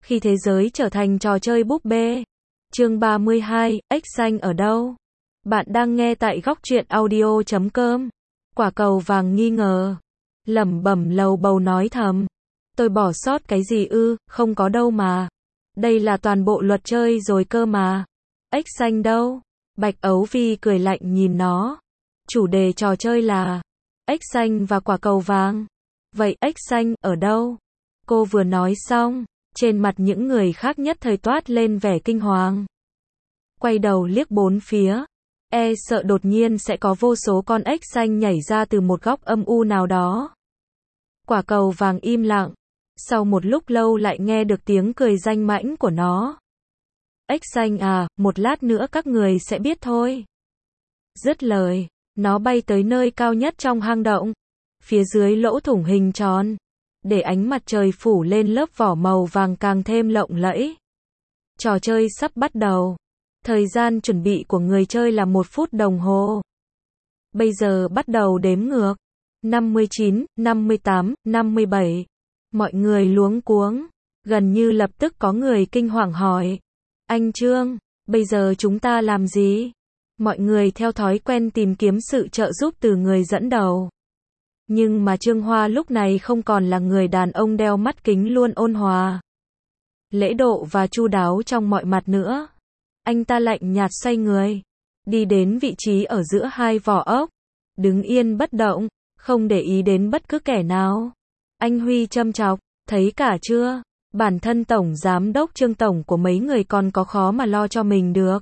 Khi thế giới trở thành trò chơi búp bê. Chương 32, ếch xanh ở đâu? Bạn đang nghe tại góc truyện audio.com. Quả cầu vàng nghi ngờ. Lẩm bẩm lầu bầu nói thầm. Tôi bỏ sót cái gì ư, không có đâu mà. Đây là toàn bộ luật chơi rồi cơ mà. Ếch xanh đâu? Bạch Ấu Vi cười lạnh nhìn nó. Chủ đề trò chơi là ếch xanh và quả cầu vàng. Vậy ếch xanh ở đâu? Cô vừa nói xong, trên mặt những người khác nhất thời toát lên vẻ kinh hoàng. Quay đầu liếc bốn phía, e sợ đột nhiên sẽ có vô số con ếch xanh nhảy ra từ một góc âm u nào đó. Quả cầu vàng im lặng, sau một lúc lâu lại nghe được tiếng cười danh mãnh của nó. Ếch xanh à, một lát nữa các người sẽ biết thôi. Dứt lời, nó bay tới nơi cao nhất trong hang động, phía dưới lỗ thủng hình tròn, để ánh mặt trời phủ lên lớp vỏ màu vàng càng thêm lộng lẫy. Trò chơi sắp bắt đầu. Thời gian chuẩn bị của người chơi là 1 phút đồng hồ. Bây giờ bắt đầu đếm ngược. 59, 58, 57. Mọi người luống cuống. Gần như lập tức có người kinh hoàng hỏi. Anh Trương, bây giờ chúng ta làm gì? Mọi người theo thói quen tìm kiếm sự trợ giúp từ người dẫn đầu. Nhưng mà Trương Hoa lúc này không còn là người đàn ông đeo mắt kính luôn ôn hòa, lễ độ và chu đáo trong mọi mặt nữa. Anh ta lạnh nhạt xoay người, đi đến vị trí ở giữa hai vỏ ốc, đứng yên bất động, không để ý đến bất cứ kẻ nào. Anh Huy châm chọc, thấy cả chưa? Bản thân tổng giám đốc Trương tổng của mấy người còn có khó mà lo cho mình được.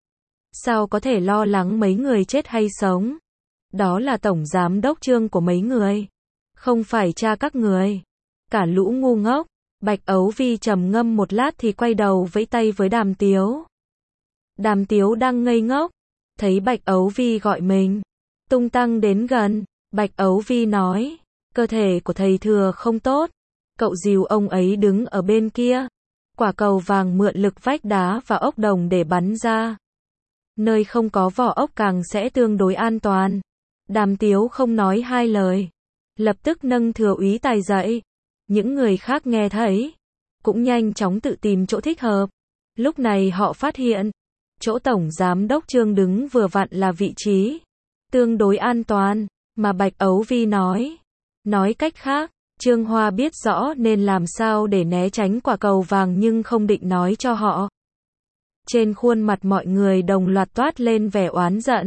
Sao có thể lo lắng mấy người chết hay sống? Đó là tổng giám đốc Trương của mấy người, không phải cha các người. Cả lũ ngu ngốc. Bạch Ấu Vi trầm ngâm một lát thì quay đầu vẫy tay với Đàm Tiếu. Đàm Tiếu đang ngây ngốc, thấy Bạch Ấu Vi gọi mình, tung tăng đến gần. Bạch Ấu Vi nói, cơ thể của thầy Thừa không tốt, cậu dìu ông ấy đứng ở bên kia. Quả cầu vàng mượn lực vách đá và ốc đồng để bắn ra. Nơi không có vỏ ốc càng sẽ tương đối an toàn. Đàm Tiếu không nói hai lời, lập tức nâng Thừa úy Tài dậy. Những người khác nghe thấy, cũng nhanh chóng tự tìm chỗ thích hợp. Lúc này họ phát hiện, chỗ tổng giám đốc Trương đứng vừa vặn là vị trí tương đối an toàn mà Bạch Ấu Vi nói. Nói cách khác, Trương Hoa biết rõ nên làm sao để né tránh quả cầu vàng nhưng không định nói cho họ. Trên khuôn mặt mọi người đồng loạt toát lên vẻ oán giận.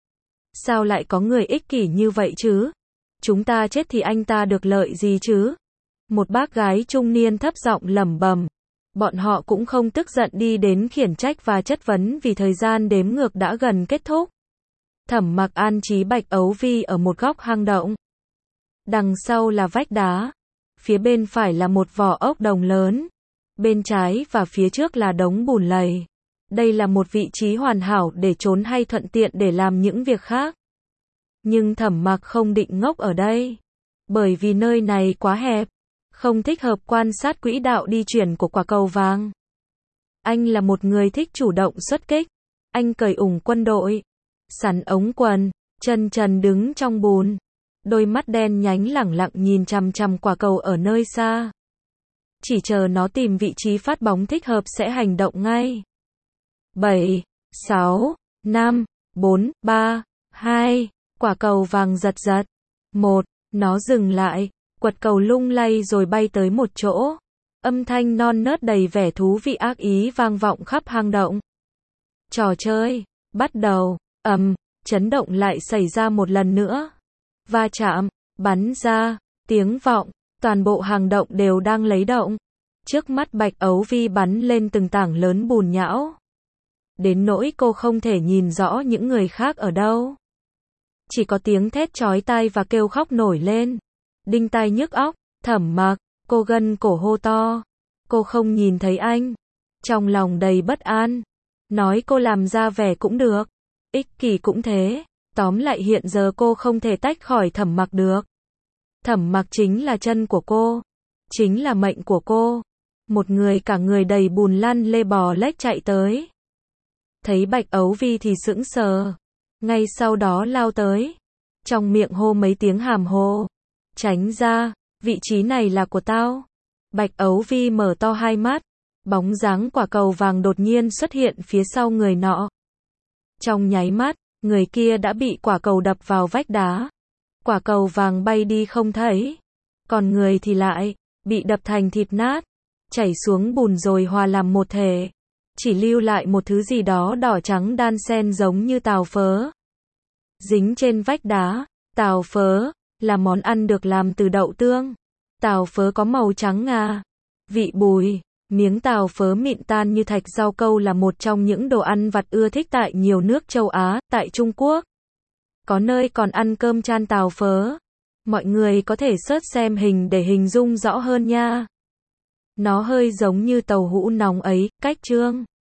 Sao lại có người ích kỷ như vậy chứ? Chúng ta chết thì anh ta được lợi gì chứ? Một bác gái trung niên thấp giọng lẩm bẩm. Bọn họ cũng không tức giận đi đến khiển trách và chất vấn vì thời gian đếm ngược đã gần kết thúc. Thẩm Mặc an trí Bạch Ấu Vi ở một góc hang động. Đằng sau là vách đá. Phía bên phải là một vỏ ốc đồng lớn. Bên trái và phía trước là đống bùn lầy. Đây là một vị trí hoàn hảo để trốn hay thuận tiện để làm những việc khác. Nhưng Thẩm Mặc không định ngốc ở đây. Bởi vì nơi này quá hẹp, không thích hợp quan sát quỹ đạo đi chuyển của quả cầu vàng. Anh là một người thích chủ động xuất kích. Anh cởi ủng quân đội, sắn ống quần, chân trần đứng trong bùn. Đôi mắt đen nhánh lẳng lặng nhìn chằm chằm quả cầu ở nơi xa. Chỉ chờ nó tìm vị trí phát bóng thích hợp sẽ hành động ngay. 7, 6, 5, 4, 3, 2, quả cầu vàng giật giật. 1, nó dừng lại, quật cầu lung lay rồi bay tới một chỗ. Âm thanh non nớt đầy vẻ thú vị ác ý vang vọng khắp hang động. Trò chơi bắt đầu. Chấn động lại xảy ra một lần nữa. Va chạm, bắn ra, tiếng vọng, toàn bộ hang động đều đang lấy động. Trước mắt Bạch Ấu Vi bắn lên từng tảng lớn bùn nhão, đến nỗi cô không thể nhìn rõ những người khác ở đâu. Chỉ có tiếng thét chói tai và kêu khóc nổi lên, đinh tai nhức óc. Thẩm Mặc, cô gân cổ hô to. Cô không nhìn thấy anh. Trong lòng đầy bất an. Nói cô làm ra vẻ cũng được, ích kỷ cũng thế. Tóm lại hiện giờ cô không thể tách khỏi Thẩm Mặc được. Thẩm Mặc chính là chân của cô, chính là mệnh của cô. Một người cả người đầy bùn lăn lê bò lách chạy tới. Thấy Bạch Ấu Vi thì sững sờ, ngay sau đó lao tới, trong miệng hô mấy tiếng hàm hồ. Tránh ra, vị trí này là của tao. Bạch Ấu Vi mở to hai mắt, Bóng dáng quả cầu vàng đột nhiên xuất hiện phía sau người nọ. Trong nháy mắt, người kia đã bị quả cầu đập vào vách đá. Quả cầu vàng bay đi không thấy. Còn người thì lại bị đập thành thịt nát, chảy xuống bùn rồi hòa làm một thể. Chỉ lưu lại một thứ gì đó đỏ trắng đan xen giống như tàu phớ. Dính trên vách đá. Tàu phớ là món ăn được làm từ đậu tương. Tàu phớ có màu trắng ngà, vị bùi. Miếng tàu phớ mịn tan như thạch. Rau câu là một trong những đồ ăn vặt ưa thích tại nhiều nước châu Á. Tại Trung Quốc, có nơi còn ăn cơm chan tàu phớ. Mọi người có thể search xem hình để hình dung rõ hơn nha. Nó hơi giống như tàu hũ nóng ấy, cách trương.